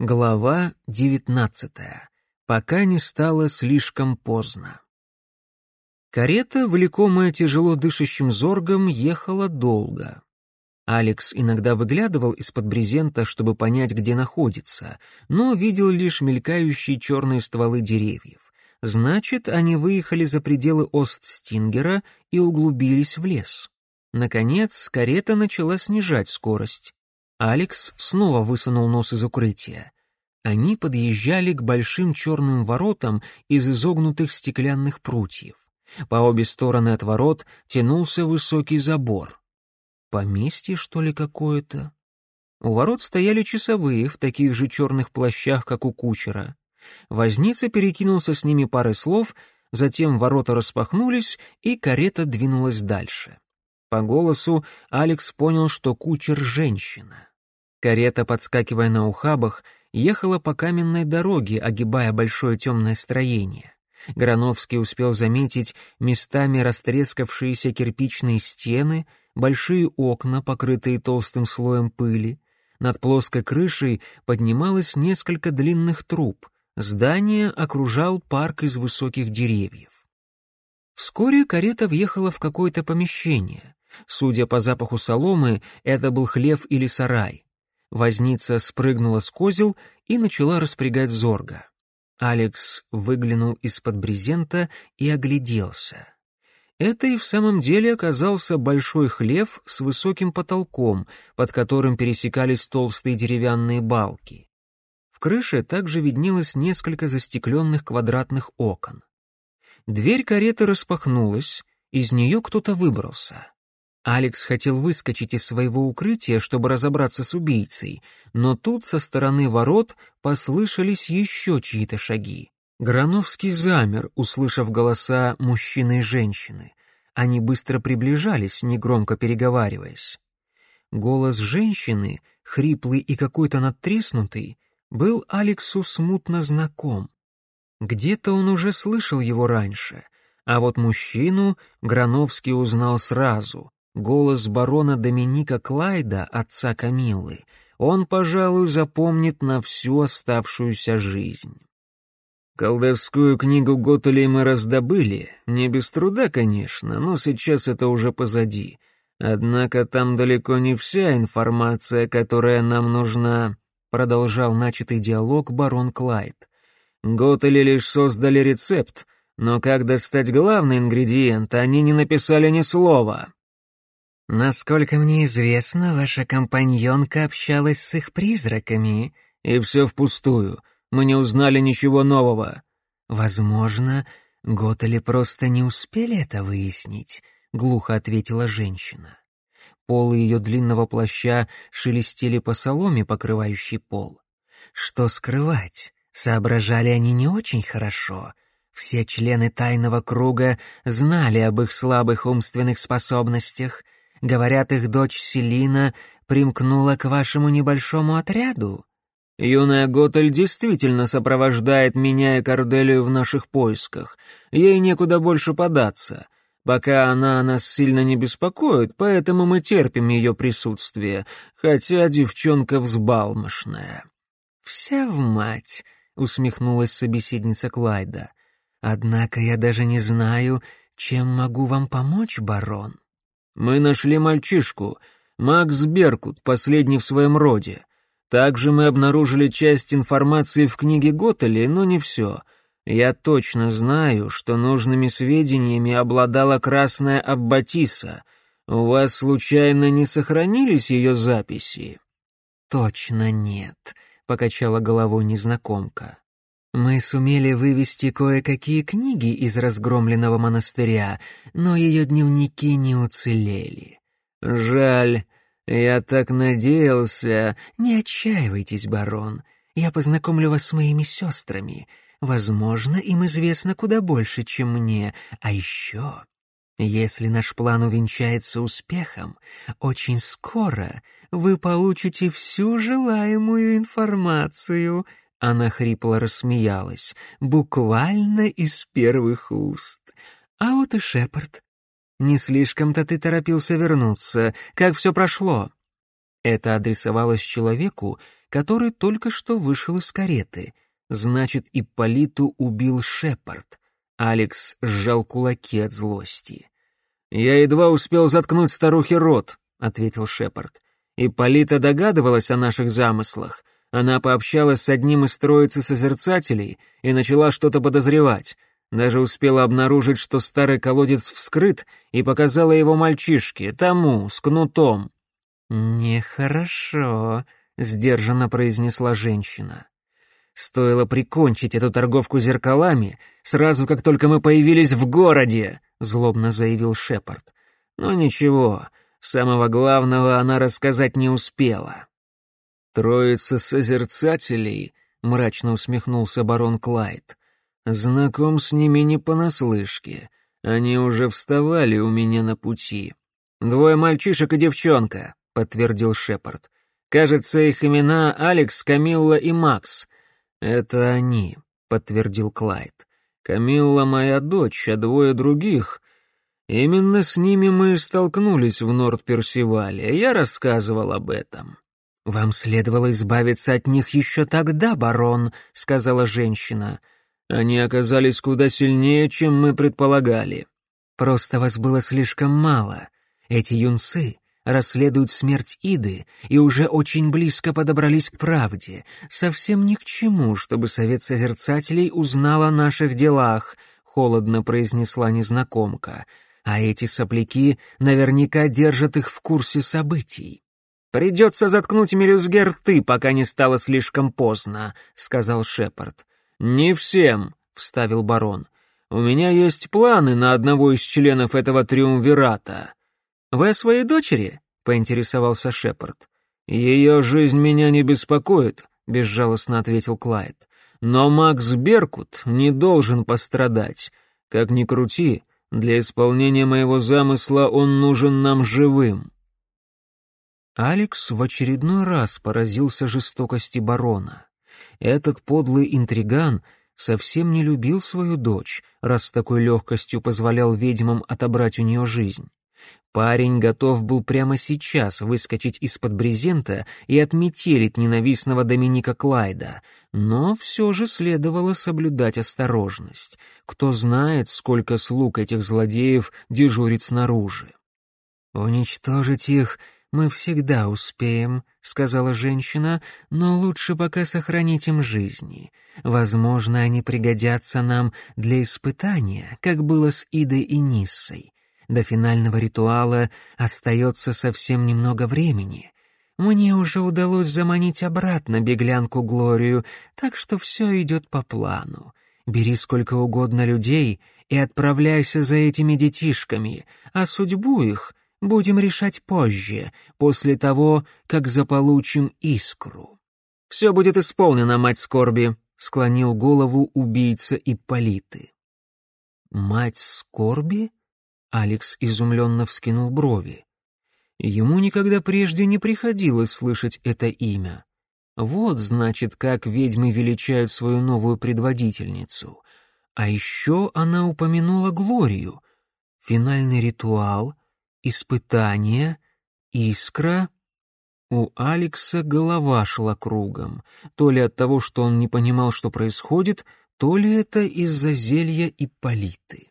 Глава 19. Пока не стало слишком поздно. Карета, влекомая тяжело дышащим зоргом, ехала долго. Алекс иногда выглядывал из-под брезента, чтобы понять, где находится, но видел лишь мелькающие черные стволы деревьев. Значит, они выехали за пределы Остстингера и углубились в лес. Наконец, карета начала снижать скорость. Алекс снова высунул нос из укрытия. Они подъезжали к большим черным воротам из изогнутых стеклянных прутьев. По обе стороны от ворот тянулся высокий забор. Поместье, что ли, какое-то? У ворот стояли часовые в таких же черных плащах, как у кучера. Возница перекинулся с ними парой слов, затем ворота распахнулись, и карета двинулась дальше. По голосу Алекс понял, что кучер — женщина. Карета, подскакивая на ухабах, ехала по каменной дороге, огибая большое темное строение. Грановский успел заметить местами растрескавшиеся кирпичные стены, большие окна, покрытые толстым слоем пыли. Над плоской крышей поднималось несколько длинных труб. Здание окружал парк из высоких деревьев. Вскоре карета въехала в какое-то помещение. Судя по запаху соломы, это был хлев или сарай. Возница спрыгнула с козел и начала распрягать зорга. Алекс выглянул из-под брезента и огляделся. Это и в самом деле оказался большой хлев с высоким потолком, под которым пересекались толстые деревянные балки. В крыше также виднелось несколько застекленных квадратных окон. Дверь кареты распахнулась, из нее кто-то выбрался. Алекс хотел выскочить из своего укрытия, чтобы разобраться с убийцей, но тут со стороны ворот послышались еще чьи-то шаги. Грановский замер, услышав голоса мужчины и женщины. Они быстро приближались, негромко переговариваясь. Голос женщины, хриплый и какой-то надтреснутый, был Алексу смутно знаком. Где-то он уже слышал его раньше, а вот мужчину Грановский узнал сразу. Голос барона Доминика Клайда, отца Камиллы, он, пожалуй, запомнит на всю оставшуюся жизнь. Колдовскую книгу Готелей мы раздобыли, не без труда, конечно, но сейчас это уже позади. Однако там далеко не вся информация, которая нам нужна, продолжал начатый диалог барон Клайд. Готели лишь создали рецепт, но как достать главный ингредиент, они не написали ни слова. «Насколько мне известно, ваша компаньонка общалась с их призраками». «И все впустую. Мы не узнали ничего нового». «Возможно, Готели просто не успели это выяснить», — глухо ответила женщина. Полы ее длинного плаща шелестели по соломе, покрывающей пол. Что скрывать, соображали они не очень хорошо. Все члены тайного круга знали об их слабых умственных способностях. Говорят, их дочь Селина примкнула к вашему небольшому отряду. Юная Готель действительно сопровождает меня и Корделию в наших поисках. Ей некуда больше податься. Пока она нас сильно не беспокоит, поэтому мы терпим ее присутствие, хотя девчонка взбалмошная». «Вся в мать», — усмехнулась собеседница Клайда. «Однако я даже не знаю, чем могу вам помочь, барон». «Мы нашли мальчишку, Макс Беркут, последний в своем роде. Также мы обнаружили часть информации в книге Готелей, но не все. Я точно знаю, что нужными сведениями обладала Красная Аббатиса. У вас, случайно, не сохранились ее записи?» «Точно нет», — покачала головой незнакомка. «Мы сумели вывести кое-какие книги из разгромленного монастыря, но ее дневники не уцелели». «Жаль, я так надеялся». «Не отчаивайтесь, барон, я познакомлю вас с моими сестрами. Возможно, им известно куда больше, чем мне. А еще, если наш план увенчается успехом, очень скоро вы получите всю желаемую информацию». Она хрипло рассмеялась, буквально из первых уст. «А вот и Шепард. Не слишком-то ты торопился вернуться. Как все прошло?» Это адресовалось человеку, который только что вышел из кареты. Значит, Ипполиту убил Шепард. Алекс сжал кулаки от злости. «Я едва успел заткнуть старухе рот», — ответил Шепард. «Ипполита догадывалась о наших замыслах. Она пообщалась с одним из троицы созерцателей и начала что-то подозревать. Даже успела обнаружить, что старый колодец вскрыт, и показала его мальчишке, тому, с кнутом». «Нехорошо», — сдержанно произнесла женщина. «Стоило прикончить эту торговку зеркалами, сразу как только мы появились в городе», — злобно заявил Шепард. «Но ничего, самого главного она рассказать не успела». «Троица созерцателей», — мрачно усмехнулся барон Клайд. «Знаком с ними не понаслышке. Они уже вставали у меня на пути». «Двое мальчишек и девчонка», — подтвердил Шепард. «Кажется, их имена Алекс, Камилла и Макс». «Это они», — подтвердил Клайд. «Камилла моя дочь, а двое других...» «Именно с ними мы и столкнулись в Норд-Персивале. Я рассказывал об этом». «Вам следовало избавиться от них еще тогда, барон», — сказала женщина. «Они оказались куда сильнее, чем мы предполагали». «Просто вас было слишком мало. Эти юнцы расследуют смерть Иды и уже очень близко подобрались к правде. Совсем ни к чему, чтобы Совет Созерцателей узнал о наших делах», — холодно произнесла незнакомка. «А эти сопляки наверняка держат их в курсе событий». «Придется заткнуть мелюзге рты, пока не стало слишком поздно», — сказал Шепард. «Не всем», — вставил барон. «У меня есть планы на одного из членов этого триумвирата». «Вы о своей дочери?» — поинтересовался Шепард. «Ее жизнь меня не беспокоит», — безжалостно ответил Клайд. «Но Макс Беркут не должен пострадать. Как ни крути, для исполнения моего замысла он нужен нам живым». Алекс в очередной раз поразился жестокости барона. Этот подлый интриган совсем не любил свою дочь, раз с такой легкостью позволял ведьмам отобрать у нее жизнь. Парень готов был прямо сейчас выскочить из-под брезента и отметелить ненавистного Доминика Клайда, но все же следовало соблюдать осторожность. Кто знает, сколько слуг этих злодеев дежурит снаружи. «Уничтожить их мы всегда успеем», — сказала женщина, «но лучше пока сохранить им жизни. Возможно, они пригодятся нам для испытания, как было с Идой и Ниссой. До финального ритуала остается совсем немного времени. Мне уже удалось заманить обратно беглянку Глорию, так что все идет по плану. Бери сколько угодно людей и отправляйся за этими детишками, а судьбу их будем решать позже, после того, как заполучим искру». «Все будет исполнено, мать скорби», — склонил голову убийца Ипполиты. «Мать скорби?» — Алекс изумленно вскинул брови. Ему никогда прежде не приходилось слышать это имя. Вот, значит, как ведьмы величают свою новую предводительницу. А еще она упомянула Глорию. Финальный ритуал, испытание, искра. У Алекса голова шла кругом, то ли от того, что он не понимал, что происходит, то ли это из-за зелья Ипполиты.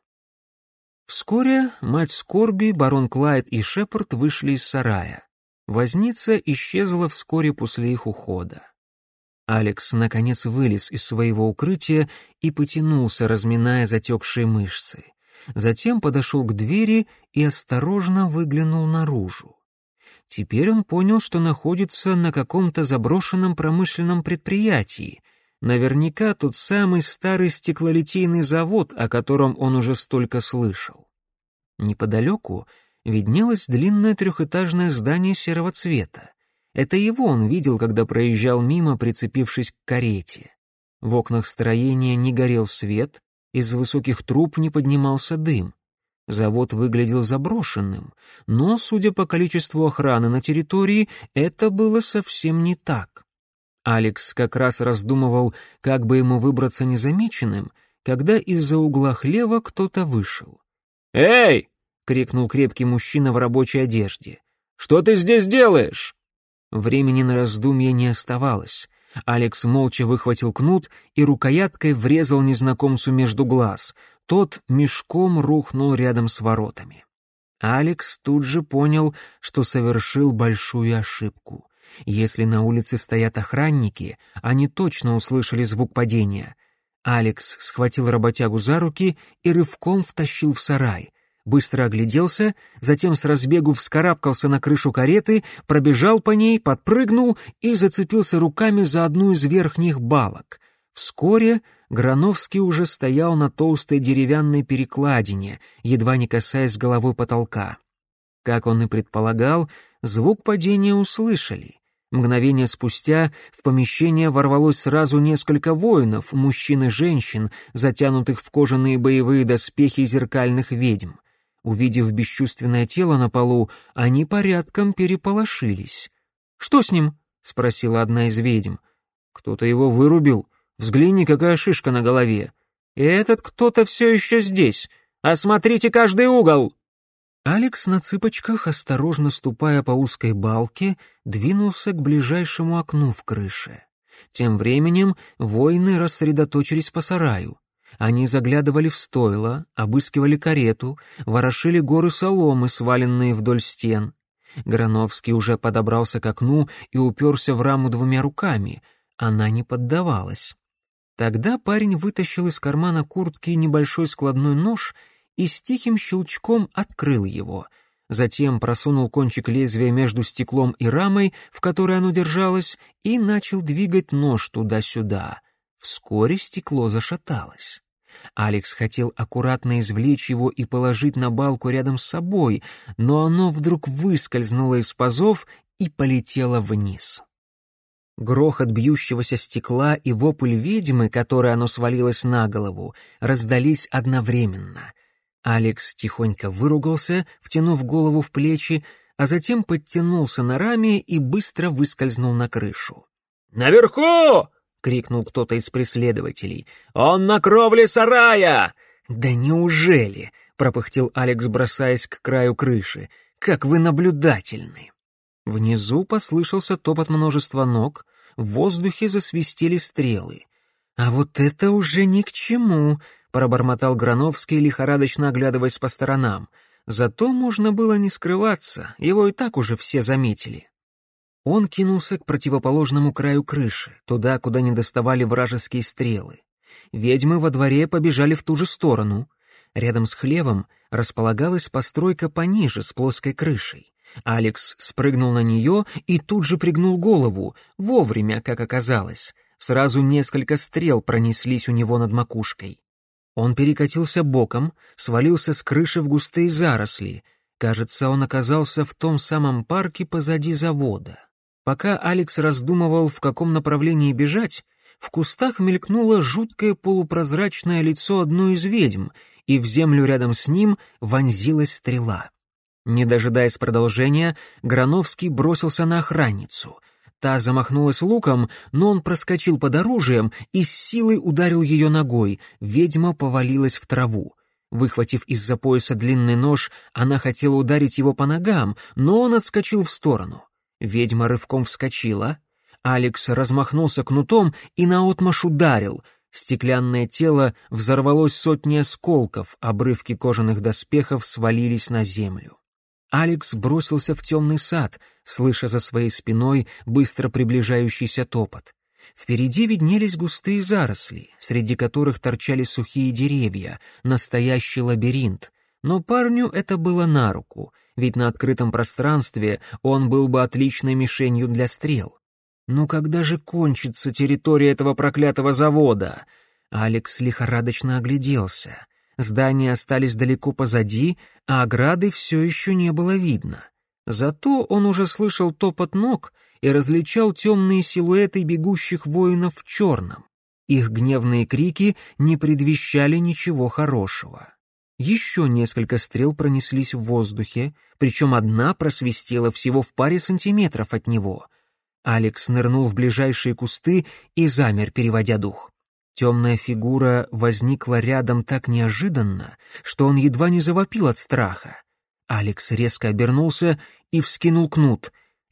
Вскоре мать скорби, барон Клайд и Шепард вышли из сарая. Возница исчезла вскоре после их ухода. Алекс наконец вылез из своего укрытия и потянулся, разминая затекшие мышцы. Затем подошел к двери и осторожно выглянул наружу. Теперь он понял, что находится на каком-то заброшенном промышленном предприятии. Наверняка тот самый старый стеклолитейный завод, о котором он уже столько слышал. Неподалеку виднелось длинное трехэтажное здание серого цвета. Это его он видел, когда проезжал мимо, прицепившись к карете. В окнах строения не горел свет, из высоких труб не поднимался дым. Завод выглядел заброшенным, но, судя по количеству охраны на территории, это было совсем не так. Алекс как раз раздумывал, как бы ему выбраться незамеченным, когда из-за угла хлева кто-то вышел. «Эй!» — крикнул крепкий мужчина в рабочей одежде. «Что ты здесь делаешь?» Времени на раздумье не оставалось. Алекс молча выхватил кнут и рукояткой врезал незнакомцу между глаз. Тот мешком рухнул рядом с воротами. Алекс тут же понял, что совершил большую ошибку. Если на улице стоят охранники, они точно услышали звук падения. Алекс схватил работягу за руки и рывком втащил в сарай. Быстро огляделся, затем с разбегу вскарабкался на крышу кареты, пробежал по ней, подпрыгнул и зацепился руками за одну из верхних балок. Вскоре Грановский уже стоял на толстой деревянной перекладине, едва не касаясь головой потолка. Как он и предполагал, звук падения услышали. Мгновение спустя в помещение ворвалось сразу несколько воинов, мужчин и женщин, затянутых в кожаные боевые доспехи зеркальных ведьм. Увидев бесчувственное тело на полу, они порядком переполошились. «Что с ним?» — спросила одна из ведьм. «Кто-то его вырубил. Взгляни, какая шишка на голове. И этот кто-то все еще здесь. Осмотрите каждый угол!» Алекс на цыпочках, осторожно ступая по узкой балке, двинулся к ближайшему окну в крыше. Тем временем воины рассредоточились по сараю. Они заглядывали в стойла, обыскивали карету, ворошили горы соломы, сваленные вдоль стен. Грановский уже подобрался к окну и уперся в раму двумя руками. Она не поддавалась. Тогда парень вытащил из кармана куртки небольшой складной нож и с тихим щелчком открыл его. Затем просунул кончик лезвия между стеклом и рамой, в которой оно держалось, и начал двигать нож туда-сюда. Вскоре стекло зашаталось. Алекс хотел аккуратно извлечь его и положить на балку рядом с собой, но оно вдруг выскользнуло из пазов и полетело вниз. Грохот бьющегося стекла и вопль ведьмы, которой оно свалилось на голову, раздались одновременно. Алекс тихонько выругался, втянув голову в плечи, а затем подтянулся на раме и быстро выскользнул на крышу. «Наверху!» — крикнул кто-то из преследователей. «Он на кровле сарая!» «Да неужели?» — пропыхтел Алекс, бросаясь к краю крыши. «Как вы наблюдательны!» Внизу послышался топот множества ног, в воздухе засвистели стрелы. «А вот это уже ни к чему!» — пробормотал Грановский, лихорадочно оглядываясь по сторонам. Зато можно было не скрываться, его и так уже все заметили. Он кинулся к противоположному краю крыши, туда, куда не доставали вражеские стрелы. Ведьмы во дворе побежали в ту же сторону. Рядом с хлевом располагалась постройка пониже, с плоской крышей. Алекс спрыгнул на нее и тут же пригнул голову, вовремя, как оказалось. Сразу несколько стрел пронеслись у него над макушкой. Он перекатился боком, свалился с крыши в густые заросли. Кажется, он оказался в том самом парке позади завода. Пока Алекс раздумывал, в каком направлении бежать, в кустах мелькнуло жуткое полупрозрачное лицо одной из ведьм, и в землю рядом с ним вонзилась стрела. Не дожидаясь продолжения, Грановский бросился на охранницу. Та замахнулась луком, но он проскочил под оружием и с силой ударил ее ногой. Ведьма повалилась в траву. Выхватив из-за пояса длинный нож, она хотела ударить его по ногам, но он отскочил в сторону. Ведьма рывком вскочила. Алекс размахнулся кнутом и наотмашь ударил. Стеклянное тело взорвалось сотней осколков, обрывки кожаных доспехов свалились на землю. Алекс бросился в темный сад, слыша за своей спиной быстро приближающийся топот. Впереди виднелись густые заросли, среди которых торчали сухие деревья, настоящий лабиринт. Но парню это было на руку, ведь на открытом пространстве он был бы отличной мишенью для стрел. Но когда же кончится территория этого проклятого завода? Алекс лихорадочно огляделся. Здания остались далеко позади, а ограды все еще не было видно. Зато он уже слышал топот ног и различал темные силуэты бегущих воинов в черном. Их гневные крики не предвещали ничего хорошего. Еще несколько стрел пронеслись в воздухе, причем одна просвистела всего в паре сантиметров от него. Алекс нырнул в ближайшие кусты и замер, переводя дух. Темная фигура возникла рядом так неожиданно, что он едва не завопил от страха. Алекс резко обернулся и вскинул кнут.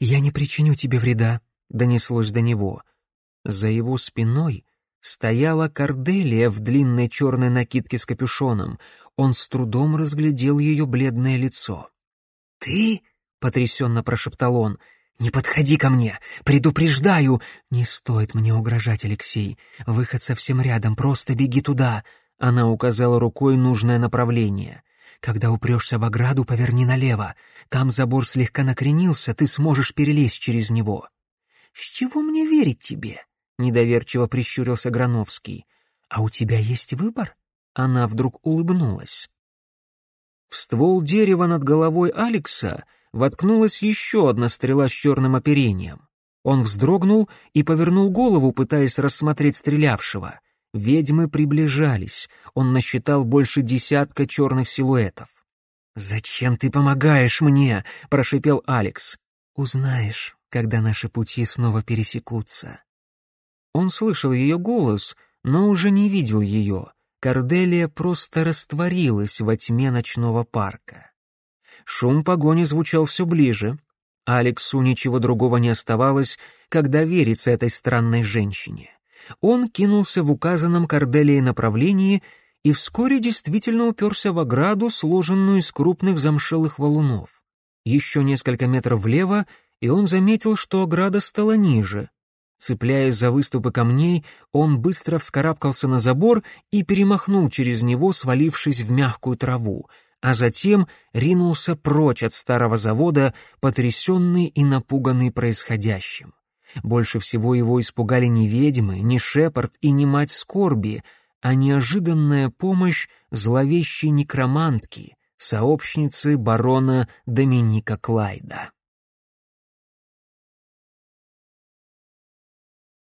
«Я не причиню тебе вреда», — донеслось до него. За его спиной стояла Корделия в длинной черной накидке с капюшоном. Он с трудом разглядел ее бледное лицо. «Ты?» — потрясенно прошептал он. «Не подходи ко мне! Предупреждаю!» «Не стоит мне угрожать, Алексей. Выход совсем рядом, просто беги туда!» Она указала рукой нужное направление. «Когда упрешься в ограду, поверни налево. Там забор слегка накренился, ты сможешь перелезть через него». «С чего мне верить тебе?» — недоверчиво прищурился Грановский. «А у тебя есть выбор?» Она вдруг улыбнулась. В ствол дерева над головой Алекса воткнулась еще одна стрела с черным оперением. Он вздрогнул и повернул голову, пытаясь рассмотреть стрелявшего. Ведьмы приближались. Он насчитал больше десятка черных силуэтов. «Зачем ты помогаешь мне?» — прошипел Алекс. «Узнаешь, когда наши пути снова пересекутся». Он слышал ее голос, но уже не видел ее. Корделия просто растворилась во тьме ночного парка. Шум погони звучал все ближе. Алексу ничего другого не оставалось, как довериться этой странной женщине. Он кинулся в указанном Корделией направлении и вскоре действительно уперся в ограду, сложенную из крупных замшелых валунов. Еще несколько метров влево, и он заметил, что ограда стала ниже. Цепляясь за выступы камней, он быстро вскарабкался на забор и перемахнул через него, свалившись в мягкую траву, а затем ринулся прочь от старого завода, потрясенный и напуганный происходящим. Больше всего его испугали не ведьмы, не Шепард и не мать скорби, а неожиданная помощь зловещей некромантки, сообщницы барона Доминика Клайда.